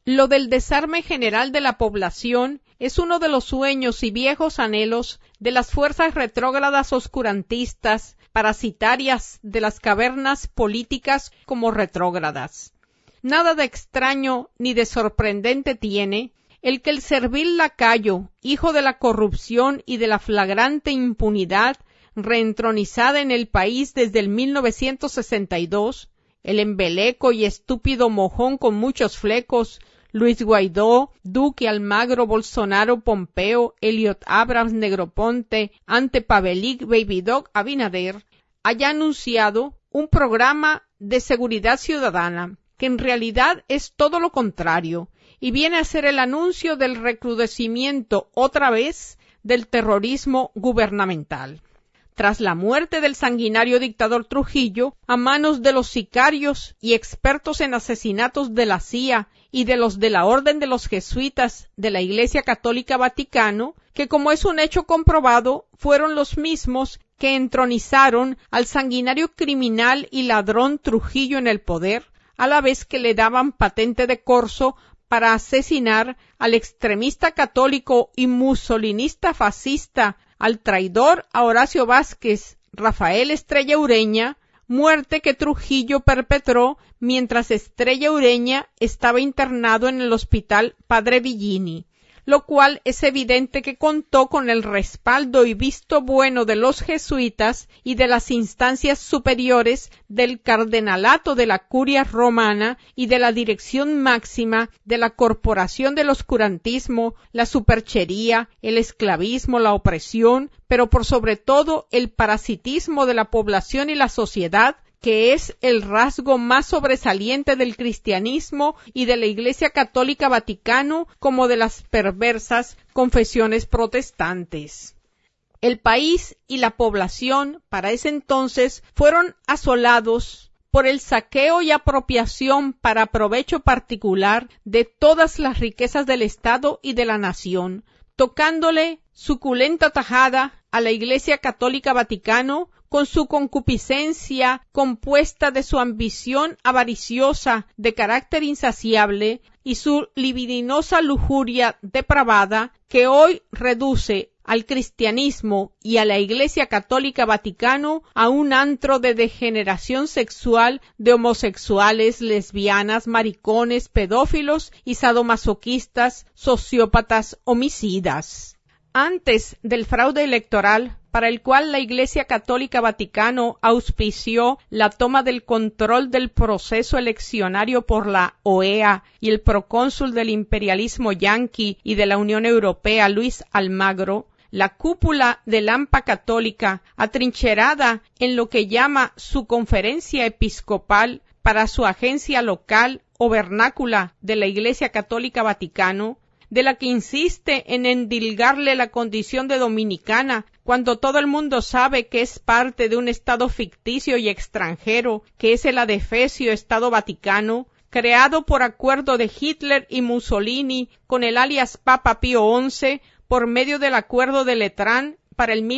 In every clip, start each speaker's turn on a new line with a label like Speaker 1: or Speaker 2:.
Speaker 1: Lo del desarme general de la población es uno de los sueños y viejos anhelos de las fuerzas retrógradas oscurantistas, parasitarias de las cavernas políticas como retrógradas. Nada de extraño ni de sorprendente tiene el que el servil lacayo, hijo de la corrupción y de la flagrante impunidad reentronizada en el país desde el 1962, el embeleco y estúpido mojón con muchos flecos, Luis Guaidó, Duque, Almagro, Bolsonaro, Pompeo, Elliot Abrams, Negroponte, Ante Pavelic, Baby Doc, Abinader, haya anunciado un programa de seguridad ciudadana, que en realidad es todo lo contrario, y viene a ser el anuncio del recrudecimiento otra vez del terrorismo gubernamental. Tras la muerte del sanguinario dictador Trujillo, a manos de los sicarios y expertos en asesinatos de la CIA y de los de la Orden de los Jesuitas de la Iglesia Católica Vaticano, que como es un hecho comprobado, fueron los mismos que entronizaron al sanguinario criminal y ladrón Trujillo en el poder, a la vez que le daban patente de corso para asesinar al extremista católico y musolinista fascista, al traidor a Horacio Vázquez, Rafael Estrella Ureña, muerte que Trujillo perpetró mientras Estrella Ureña estaba internado en el hospital Padre Villini, lo cual es evidente que contó con el respaldo y visto bueno de los jesuitas y de las instancias superiores del cardenalato de la Curia Romana y de la dirección máxima de la Corporación del Oscurantismo, la superchería, el esclavismo, la opresión, pero por sobre todo el parasitismo de la población y la sociedad, que es el rasgo más sobresaliente del cristianismo y de la Iglesia Católica Vaticano, como de las perversas confesiones protestantes. El país y la población para ese entonces fueron asolados por el saqueo y apropiación para provecho particular de todas las riquezas del Estado y de la nación, tocándole suculenta tajada a la Iglesia Católica Vaticano, con su concupiscencia compuesta de su ambición avariciosa de carácter insaciable y su libidinosa lujuria depravada, que hoy reduce al cristianismo y a la Iglesia Católica Vaticano a un antro de degeneración sexual de homosexuales, lesbianas, maricones, pedófilos y sadomasoquistas, sociópatas, homicidas. Antes del fraude electoral, para el cual la Iglesia Católica Vaticano auspició la toma del control del proceso eleccionario por la OEA y el procónsul del imperialismo yanqui y de la Unión Europea, Luis Almagro, la cúpula del AMPA católica, atrincherada en lo que llama su conferencia episcopal para su agencia local o vernácula de la Iglesia Católica Vaticano, de la que insiste en endilgarle la condición de dominicana, cuando todo el mundo sabe que es parte de un estado ficticio y extranjero, que es el adefesio Estado Vaticano, creado por acuerdo de Hitler y Mussolini con el alias Papa Pío XI por medio del acuerdo de Letrán para el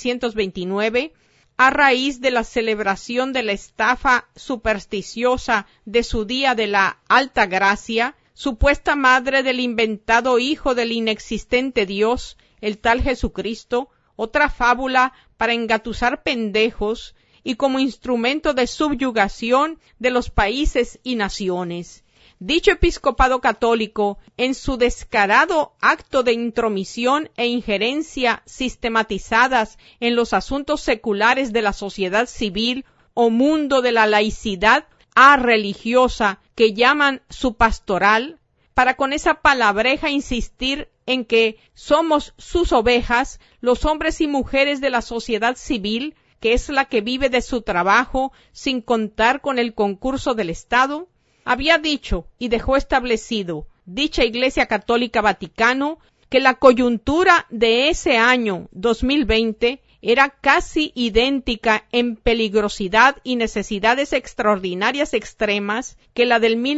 Speaker 1: 1929, a raíz de la celebración de la estafa supersticiosa de su día de la Alta Gracia, supuesta madre del inventado hijo del inexistente Dios, el tal Jesucristo, otra fábula para engatusar pendejos y como instrumento de subyugación de los países y naciones. Dicho episcopado católico, en su descarado acto de intromisión e injerencia sistematizadas en los asuntos seculares de la sociedad civil o mundo de la laicidad religiosa que llaman su pastoral, para con esa palabreja insistir en que somos sus ovejas, los hombres y mujeres de la sociedad civil, que es la que vive de su trabajo sin contar con el concurso del Estado, había dicho y dejó establecido dicha Iglesia Católica Vaticano que la coyuntura de ese año 2020 era casi idéntica en peligrosidad y necesidades extraordinarias extremas que la del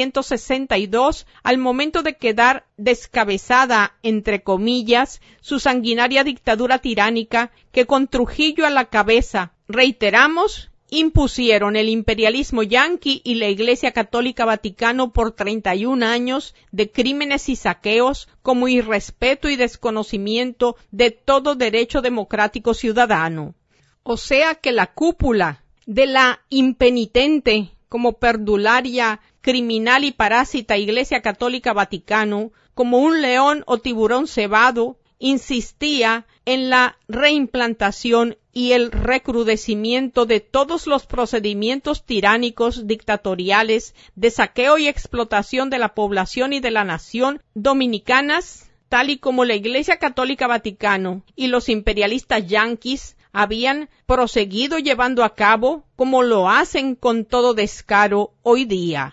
Speaker 1: 1962 al momento de quedar descabezada, entre comillas, su sanguinaria dictadura tiránica que con Trujillo a la cabeza, reiteramos, impusieron el imperialismo yanqui y la Iglesia Católica Vaticano por 31 años de crímenes y saqueos como irrespeto y desconocimiento de todo derecho democrático ciudadano. O sea que la cúpula de la impenitente como perdularia, criminal y parásita Iglesia Católica Vaticano, como un león o tiburón cebado, insistía en la reimplantación y el recrudecimiento de todos los procedimientos tiránicos dictatoriales de saqueo y explotación de la población y de la nación dominicanas, tal y como la Iglesia Católica Vaticano y los imperialistas yanquis habían proseguido llevando a cabo, como lo hacen con todo descaro hoy día.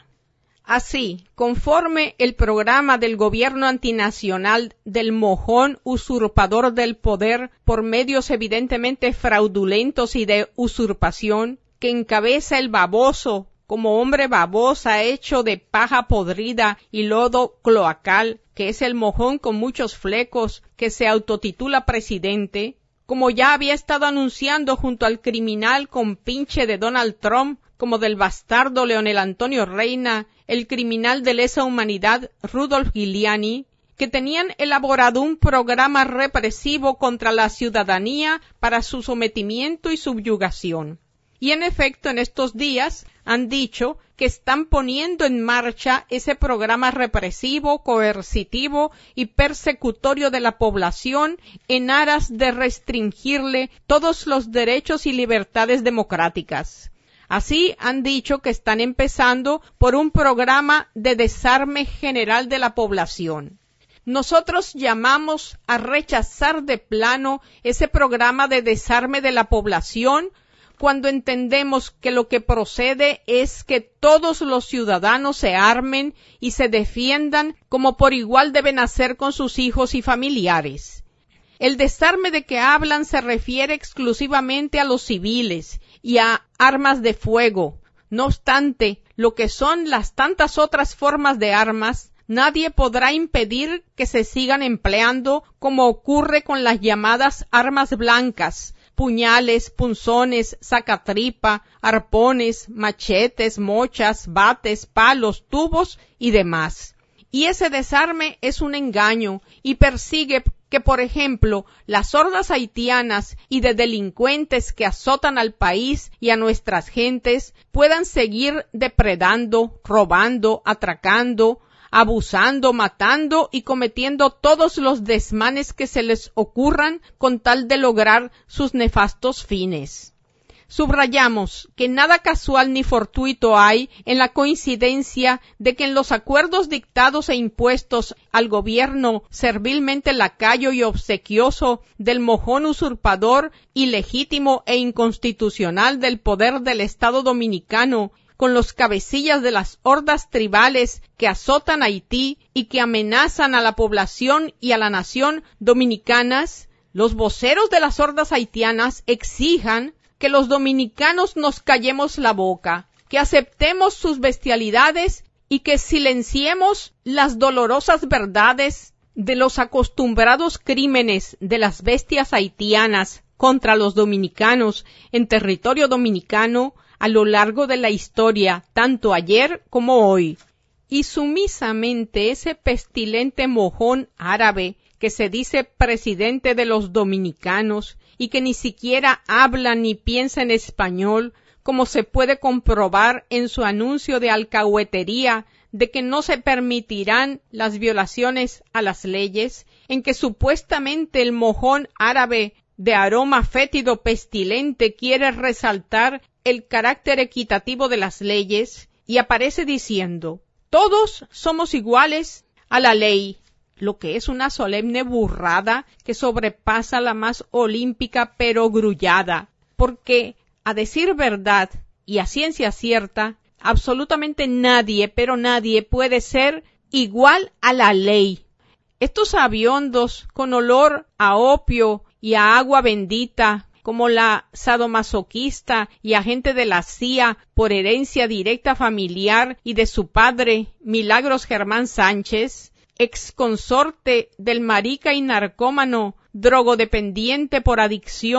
Speaker 1: Así, conforme el programa del gobierno antinacional del mojón usurpador del poder por medios evidentemente fraudulentos y de usurpación, que encabeza el baboso como hombre babosa hecho de paja podrida y lodo cloacal, que es el mojón con muchos flecos que se autotitula presidente, como ya había estado anunciando junto al criminal compinche de Donald Trump, como del bastardo Leonel Antonio Reina, el criminal de lesa humanidad Rudolph Giuliani, que tenían elaborado un programa represivo contra la ciudadanía para su sometimiento y subyugación. Y en efecto, en estos días han dicho que están poniendo en marcha ese programa represivo, coercitivo y persecutorio de la población en aras de restringirle todos los derechos y libertades democráticas. Así han dicho que están empezando por un programa de desarme general de la población. Nosotros llamamos a rechazar de plano ese programa de desarme de la población cuando entendemos que lo que procede es que todos los ciudadanos se armen y se defiendan como por igual deben hacer con sus hijos y familiares. El desarme de que hablan se refiere exclusivamente a los civiles y a armas de fuego. No obstante, lo que son las tantas otras formas de armas, nadie podrá impedir que se sigan empleando como ocurre con las llamadas armas blancas, puñales, punzones, sacatripa, arpones, machetes, mochas, bates, palos, tubos y demás. Y ese desarme es un engaño y persigue que, por ejemplo, las hordas haitianas y de delincuentes que azotan al país y a nuestras gentes puedan seguir depredando, robando, atracando, abusando, matando y cometiendo todos los desmanes que se les ocurran con tal de lograr sus nefastos fines. Subrayamos que nada casual ni fortuito hay en la coincidencia de que en los acuerdos dictados e impuestos al gobierno servilmente lacayo y obsequioso del mojón usurpador, ilegítimo e inconstitucional del poder del Estado Dominicano, con los cabecillas de las hordas tribales que azotan Haití y que amenazan a la población y a la nación dominicanas, los voceros de las hordas haitianas exijan que los dominicanos nos callemos la boca, que aceptemos sus bestialidades y que silenciemos las dolorosas verdades de los acostumbrados crímenes de las bestias haitianas contra los dominicanos en territorio dominicano a lo largo de la historia, tanto ayer como hoy. Y sumisamente ese pestilente mojón árabe que se dice presidente de los dominicanos y que ni siquiera habla ni piensa en español, como se puede comprobar en su anuncio de alcahuetería de que no se permitirán las violaciones a las leyes, en que supuestamente el mojón árabe de aroma fétido pestilente quiere resaltar el carácter equitativo de las leyes, y aparece diciendo: todos somos iguales a la ley, lo que es una solemne burrada que sobrepasa la más olímpica perogrullada, porque, a decir verdad y a ciencia cierta, absolutamente nadie, pero nadie puede ser igual a la ley. Estos aviondos con olor a opio y a agua bendita, como la sadomasoquista y agente de la CIA por herencia directa familiar y de su padre, Milagros Germán Sánchez, exconsorte del marica y narcómano drogodependiente por adicción,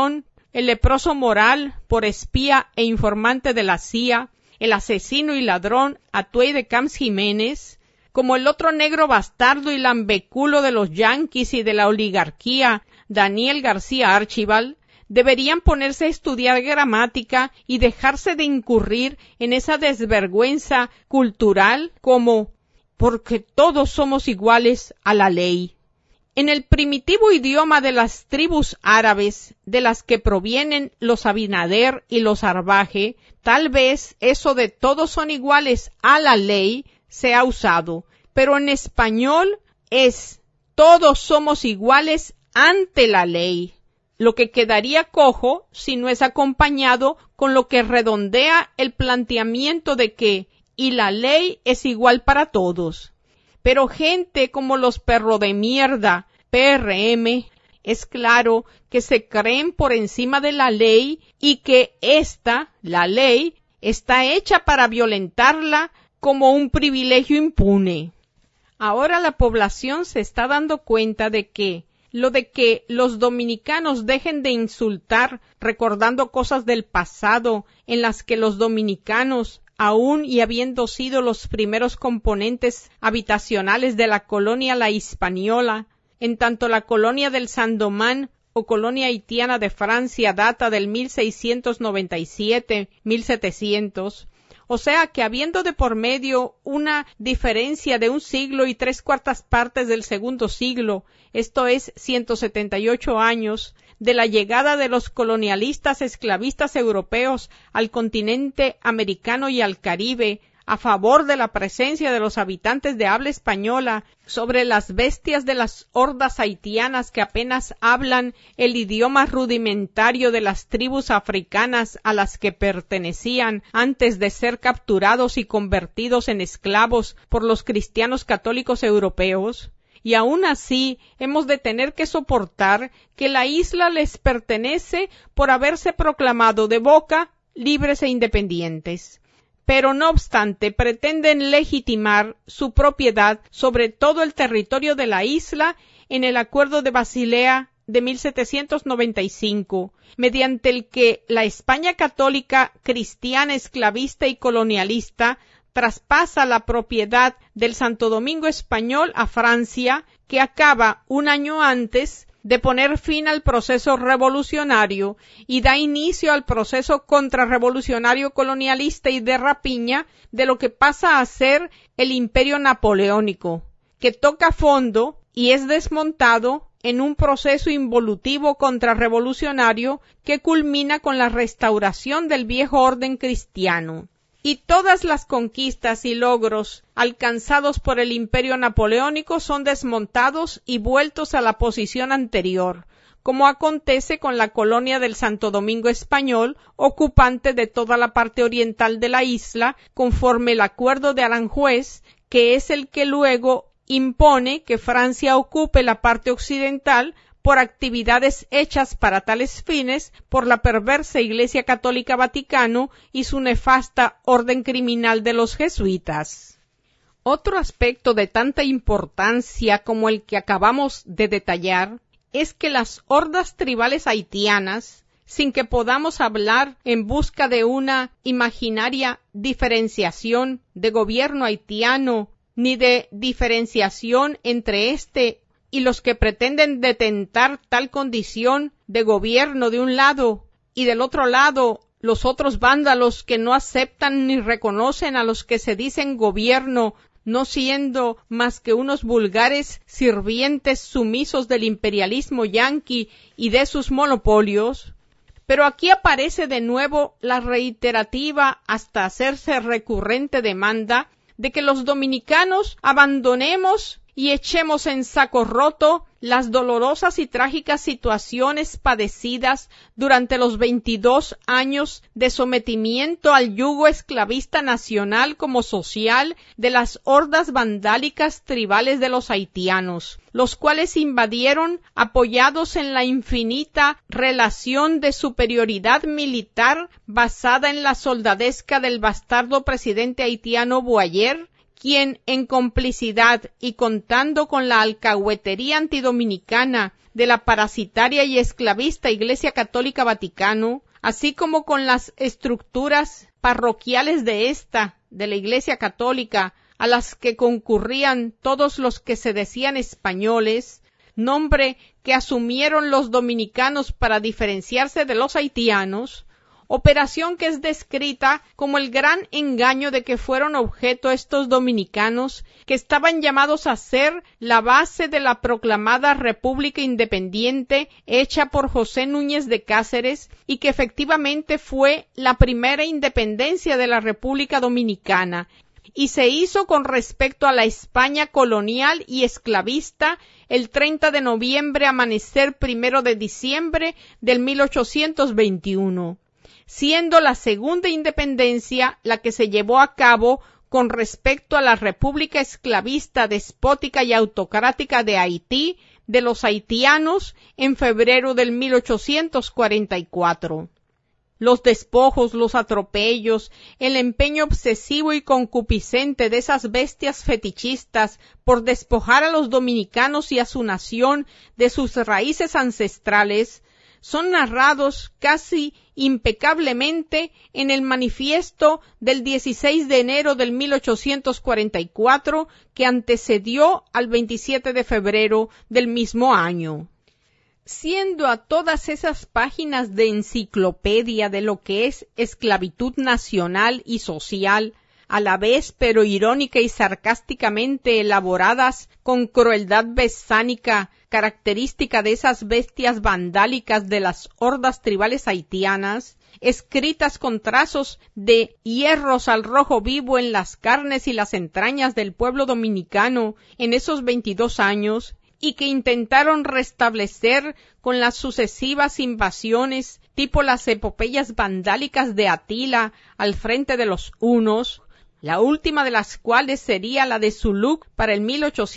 Speaker 1: el leproso moral por espía e informante de la CIA, el asesino y ladrón Atuey de Camps Jiménez, como el otro negro bastardo y lambeculo de los yanquis y de la oligarquía, Daniel García Archibald, deberían ponerse a estudiar gramática y dejarse de incurrir en esa desvergüenza cultural como porque todos somos iguales a la ley. En el primitivo idioma de las tribus árabes de las que provienen los Abinader y los Arbaje, tal vez eso de todos son iguales a la ley se ha usado, pero en español es todos somos iguales ante la ley, lo que quedaría cojo si no es acompañado con lo que redondea el planteamiento de que y la ley es igual para todos. Pero gente como los perro de mierda, PRM, es claro que se creen por encima de la ley y que la ley, está hecha para violentarla como un privilegio impune. Ahora la población se está dando cuenta de que los dominicanos dejen de insultar recordando cosas del pasado en las que los dominicanos, aún y habiendo sido los primeros componentes habitacionales de la colonia La Hispaniola, en tanto la colonia del Saint-Domingue o colonia haitiana de Francia data del 1697-1700, o sea que habiendo de por medio una diferencia de 1 siglo y 3/4 partes del segundo siglo, esto es 178 años, de la llegada de los colonialistas esclavistas europeos al continente americano y al Caribe, a favor de la presencia de los habitantes de habla española sobre las bestias de las hordas haitianas que apenas hablan el idioma rudimentario de las tribus africanas a las que pertenecían antes de ser capturados y convertidos en esclavos por los cristianos católicos europeos. Y aún así hemos de tener que soportar que la isla les pertenece por haberse proclamado de boca libres e independientes. Pero no obstante pretenden legitimar su propiedad sobre todo el territorio de la isla en el Acuerdo de Basilea de 1795, mediante el que la España católica, cristiana, esclavista y colonialista traspasa la propiedad del Santo Domingo español a Francia, que acaba 1 año antes de poner fin al proceso revolucionario y da inicio al proceso contrarrevolucionario colonialista y de rapiña de lo que pasa a ser el imperio napoleónico, que toca fondo y es desmontado en un proceso involutivo contrarrevolucionario que culmina con la restauración del viejo orden cristiano. Y todas las conquistas y logros alcanzados por el imperio napoleónico son desmontados y vueltos a la posición anterior, como acontece con la colonia del Santo Domingo español, ocupante de toda la parte oriental de la isla, conforme el Acuerdo de Aranjuez, que es el que luego impone que Francia ocupe la parte occidental por actividades hechas para tales fines por la perversa Iglesia Católica Vaticano y su nefasta orden criminal de los jesuitas. Otro aspecto de tanta importancia como el que acabamos de detallar es que las hordas tribales haitianas, sin que podamos hablar en busca de una imaginaria diferenciación de gobierno haitiano ni de diferenciación entre este y los que pretenden detentar tal condición de gobierno de un lado y del otro lado los otros vándalos que no aceptan ni reconocen a los que se dicen gobierno, no siendo más que unos vulgares sirvientes sumisos del imperialismo yanqui y de sus monopolios. Pero aquí aparece de nuevo la reiterativa hasta hacerse recurrente demanda de que los dominicanos abandonemos y echemos en saco roto las dolorosas y trágicas situaciones padecidas durante los 22 años de sometimiento al yugo esclavista nacional como social de las hordas vandálicas tribales de los haitianos, los cuales invadieron apoyados en la infinita relación de superioridad militar basada en la soldadesca del bastardo presidente haitiano Boyer, quien en complicidad y contando con la alcahuetería antidominicana de la parasitaria y esclavista Iglesia Católica Vaticano, así como con las estructuras parroquiales de la Iglesia Católica, a las que concurrían todos los que se decían españoles, nombre que asumieron los dominicanos para diferenciarse de los haitianos, operación que es descrita como el gran engaño de que fueron objeto estos dominicanos, que estaban llamados a ser la base de la proclamada República Independiente hecha por José Núñez de Cáceres y que efectivamente fue la primera independencia de la República Dominicana, y se hizo con respecto a la España colonial y esclavista el 30 de noviembre, amanecer 1 de diciembre del 1821. Siendo la segunda independencia la que se llevó a cabo con respecto a la República Esclavista, Despótica y Autocrática de Haití, de los haitianos, en febrero del 1844. Los despojos, los atropellos, el empeño obsesivo y concupiscente de esas bestias fetichistas por despojar a los dominicanos y a su nación de sus raíces ancestrales, son narrados casi impecablemente en el manifiesto del 16 de enero del 1844 que antecedió al 27 de febrero del mismo año. Siendo a todas esas páginas de enciclopedia de lo que es esclavitud nacional y social, a la vez pero irónica y sarcásticamente elaboradas con crueldad besánica, característica de esas bestias vandálicas de las hordas tribales haitianas, escritas con trazos de hierros al rojo vivo en las carnes y las entrañas del pueblo dominicano en esos 22 años, y que intentaron restablecer con las sucesivas invasiones, tipo las epopeyas vandálicas de Atila al frente de los hunos, la última de las cuales sería la de Suluk para el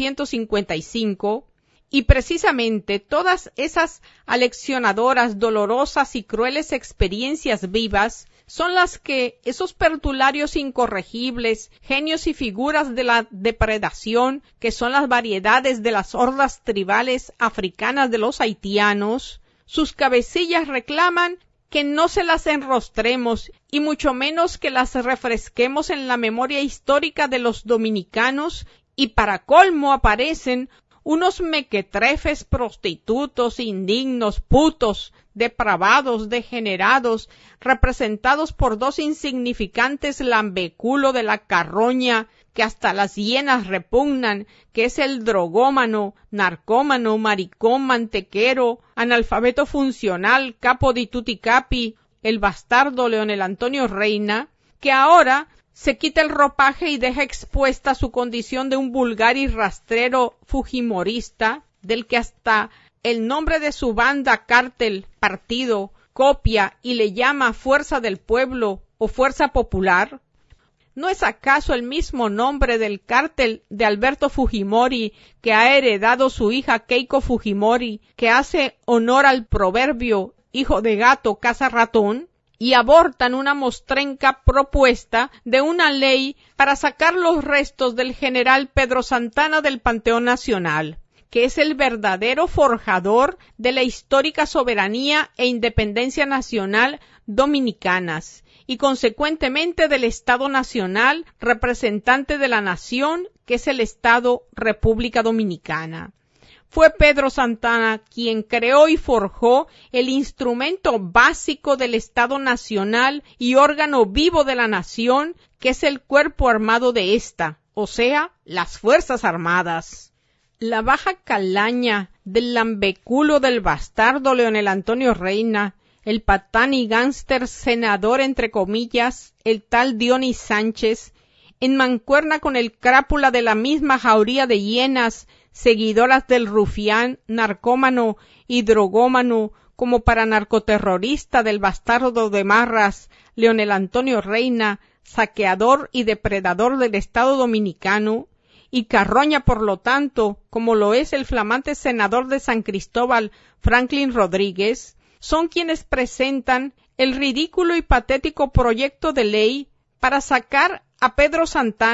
Speaker 1: 1855, y precisamente todas esas aleccionadoras, dolorosas y crueles experiencias vivas son las que esos pertularios incorregibles, genios y figuras de la depredación, que son las variedades de las hordas tribales africanas de los haitianos, sus cabecillas reclaman que no se las enrostremos y mucho menos que las refresquemos en la memoria histórica de los dominicanos, y para colmo aparecen unos mequetrefes prostitutos, indignos, putos, depravados, degenerados, representados por dos insignificantes lambeculo de la carroña que hasta las hienas repugnan, que es el drogómano, narcómano, maricón, mantequero, analfabeto funcional, capo di tutti capi, el bastardo Leonel Antonio Reina, que ahora se quita el ropaje y deja expuesta su condición de un vulgar y rastrero fujimorista, del que hasta el nombre de su banda, cártel, partido, copia y le llama Fuerza del Pueblo o Fuerza Popular. ¿No es acaso el mismo nombre del cártel de Alberto Fujimori que ha heredado su hija Keiko Fujimori, que hace honor al proverbio hijo de gato caza ratón? Y abortan una mostrenca propuesta de una ley para sacar los restos del general Pedro Santana del Panteón Nacional, que es el verdadero forjador de la histórica soberanía e independencia nacional dominicanas, y consecuentemente del Estado Nacional, representante de la nación, que es el Estado República Dominicana. Fue Pedro Santana quien creó y forjó el instrumento básico del Estado Nacional y órgano vivo de la nación, que es el cuerpo armado de esta, o sea, las Fuerzas Armadas. La baja calaña del lambeculo del bastardo Leonel Antonio Reina, el patán y gánster senador entre comillas, el tal Dionis Sánchez, en mancuerna con el crápula de la misma jauría de hienas, seguidoras del rufián, narcómano y drogómano, como para narcoterrorista del bastardo de Marras, Leonel Antonio Reina, saqueador y depredador del Estado Dominicano, y carroña por lo tanto, como lo es el flamante senador de San Cristóbal, Franklin Rodríguez, son quienes presentan el ridículo y patético proyecto de ley para sacar a Pedro Santana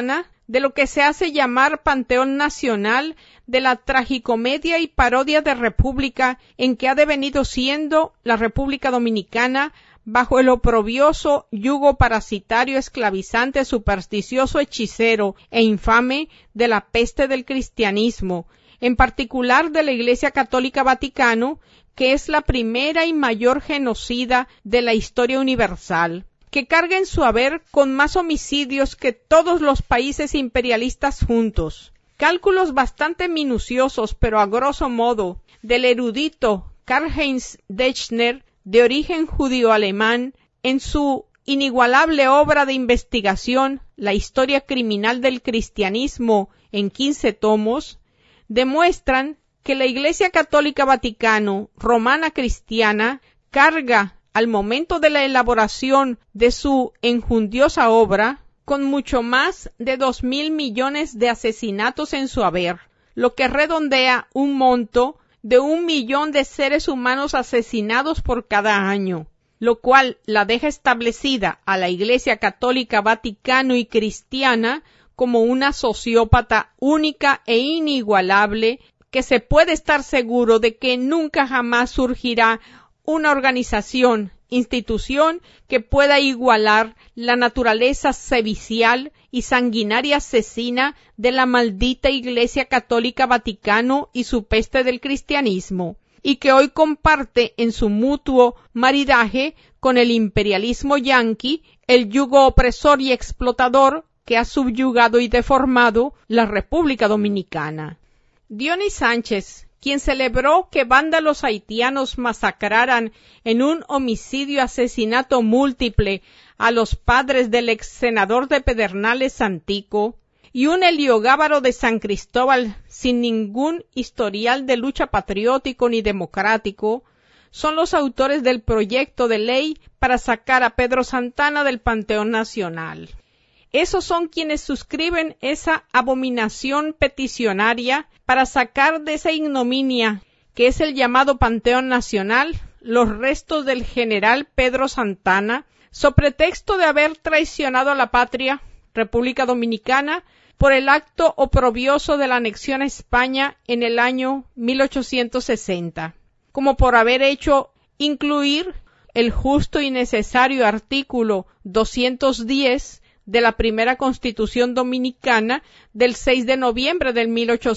Speaker 1: de lo que se hace llamar Panteón Nacional, de la tragicomedia y parodia de república en que ha devenido siendo la República Dominicana bajo el oprobioso yugo parasitario, esclavizante, supersticioso, hechicero e infame de la peste del cristianismo, en particular de la Iglesia Católica Vaticano, que es la primera y mayor genocida de la historia universal, que carga en su haber con más homicidios que todos los países imperialistas juntos. Cálculos bastante minuciosos, pero a grosso modo, del erudito Karl-Heinz Dechner, de origen judío-alemán, en su inigualable obra de investigación, La historia criminal del cristianismo, en 15 tomos, demuestran que la Iglesia Católica Vaticano Romana Cristiana carga, al momento de la elaboración de su enjundiosa obra, con mucho más de 2.000 millones de asesinatos en su haber, lo que redondea un monto de 1 millón de seres humanos asesinados por cada año, lo cual la deja establecida a la Iglesia Católica Vaticano y Cristiana como una sociópata única e inigualable, que se puede estar seguro de que nunca jamás surgirá una organización, institución que pueda igualar la naturaleza sevicial y sanguinaria asesina de la maldita Iglesia Católica Vaticano y su peste del cristianismo, y que hoy comparte en su mutuo maridaje con el imperialismo yanqui el yugo opresor y explotador que ha subyugado y deformado la República Dominicana. Dionis Sánchez, quien celebró que vándalos haitianos masacraran en un homicidio-asesinato múltiple a los padres del ex senador de Pedernales Santico, y un heliogábaro de San Cristóbal sin ningún historial de lucha patriótico ni democrático, son los autores del proyecto de ley para sacar a Pedro Santana del Panteón Nacional. Esos son quienes suscriben esa abominación peticionaria para sacar de esa ignominia que es el llamado Panteón Nacional los restos del general Pedro Santana, so pretexto de haber traicionado a la patria, República Dominicana, por el acto oprobioso de la anexión a España en el año 1860, como por haber hecho incluir el justo y necesario artículo 210 de la primera Constitución Dominicana del 6 de noviembre de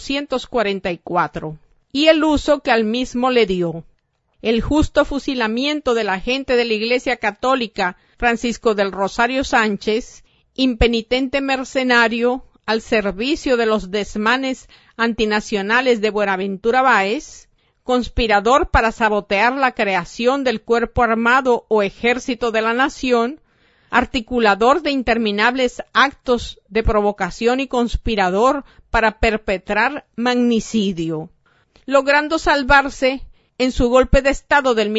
Speaker 1: 1844, y el uso que al mismo le dio. El justo fusilamiento del agente de la Iglesia Católica Francisco del Rosario Sánchez, impenitente mercenario al servicio de los desmanes antinacionales de Buenaventura Báez, conspirador para sabotear la creación del cuerpo armado o ejército de la nación, articulador de interminables actos de provocación y conspirador para perpetrar magnicidio, logrando salvarse en su golpe de estado del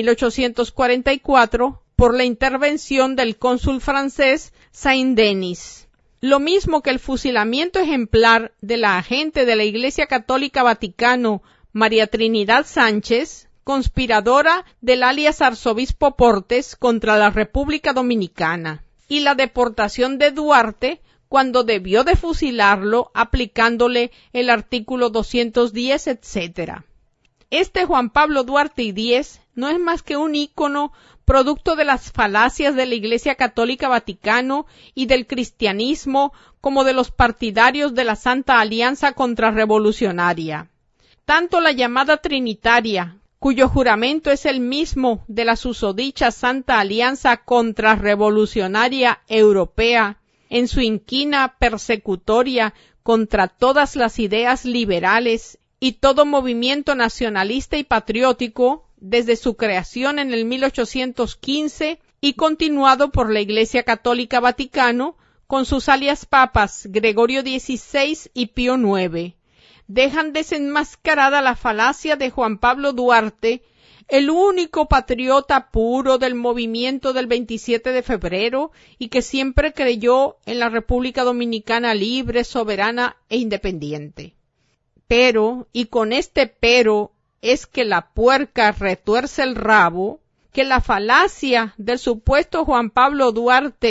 Speaker 1: 1844 por la intervención del cónsul francés Saint-Denis. Lo mismo que el fusilamiento ejemplar de la agente de la Iglesia Católica Vaticano María Trinidad Sánchez, conspiradora del alias arzobispo Portes contra la República Dominicana, y la deportación de Duarte cuando debió de fusilarlo aplicándole el artículo 210, etc. Este Juan Pablo Duarte y Díez no es más que un ícono producto de las falacias de la Iglesia Católica Vaticano y del cristianismo, como de los partidarios de la Santa Alianza Contrarrevolucionaria. Tanto la llamada Trinitaria, cuyo juramento es el mismo de la susodicha Santa Alianza Contrarrevolucionaria Europea, en su inquina persecutoria contra todas las ideas liberales y todo movimiento nacionalista y patriótico, desde su creación en el 1815 y continuado por la Iglesia Católica Vaticano con sus alias papas Gregorio XVI y Pío IX, dejan desenmascarada la falacia de Juan Pablo Duarte, el único patriota puro del movimiento del 27 de febrero y que siempre creyó en la República Dominicana libre, soberana e independiente. Pero, y con este pero, es que la puerca retuerce el rabo, que la falacia del supuesto Juan Pablo Duarte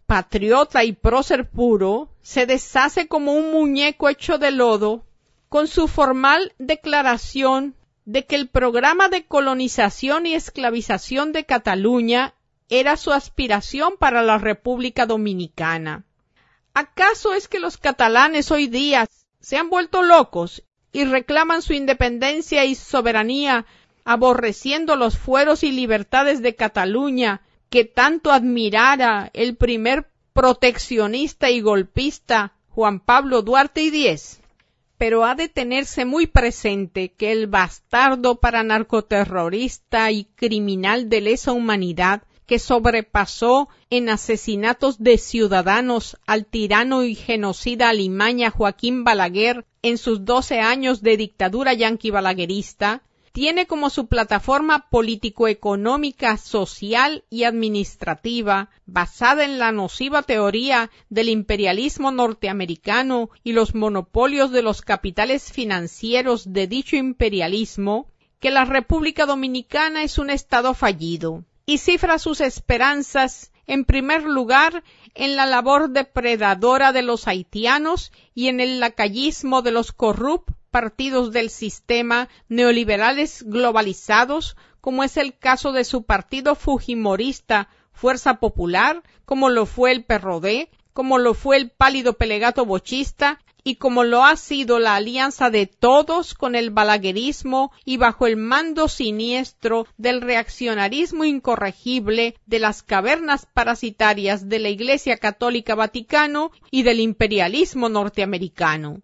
Speaker 1: patriota y prócer puro, se deshace como un muñeco hecho de lodo con su formal declaración de que el programa de colonización y esclavización de Cataluña era su aspiración para la República Dominicana. ¿Acaso es que los catalanes hoy día se han vuelto locos y reclaman su independencia y soberanía, aborreciendo los fueros y libertades de Cataluña que tanto admirara el primer proteccionista y golpista Juan Pablo Duarte y Díez? Pero ha de tenerse muy presente que el bastardo paranarcoterrorista y criminal de lesa humanidad que sobrepasó en asesinatos de ciudadanos al tirano y genocida alimaña Joaquín Balaguer en sus 12 años de dictadura yanqui-balaguerista, tiene como su plataforma político-económica, social y administrativa, basada en la nociva teoría del imperialismo norteamericano y los monopolios de los capitales financieros de dicho imperialismo, que la República Dominicana es un estado fallido, y cifra sus esperanzas, en primer lugar, en la labor depredadora de los haitianos y en el lacayismo de los corruptos partidos del sistema neoliberales globalizados, como es el caso de su partido fujimorista Fuerza Popular, como lo fue el PRD, como lo fue el pálido Pelegato Bochista y como lo ha sido la alianza de todos con el balaguerismo y bajo el mando siniestro del reaccionarismo incorregible de las cavernas parasitarias de la Iglesia Católica Vaticano y del imperialismo norteamericano.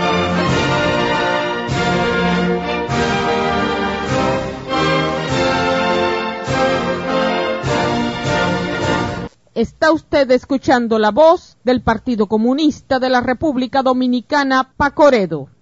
Speaker 1: Está usted escuchando la voz del Partido Comunista de la República Dominicana, Pacoredo.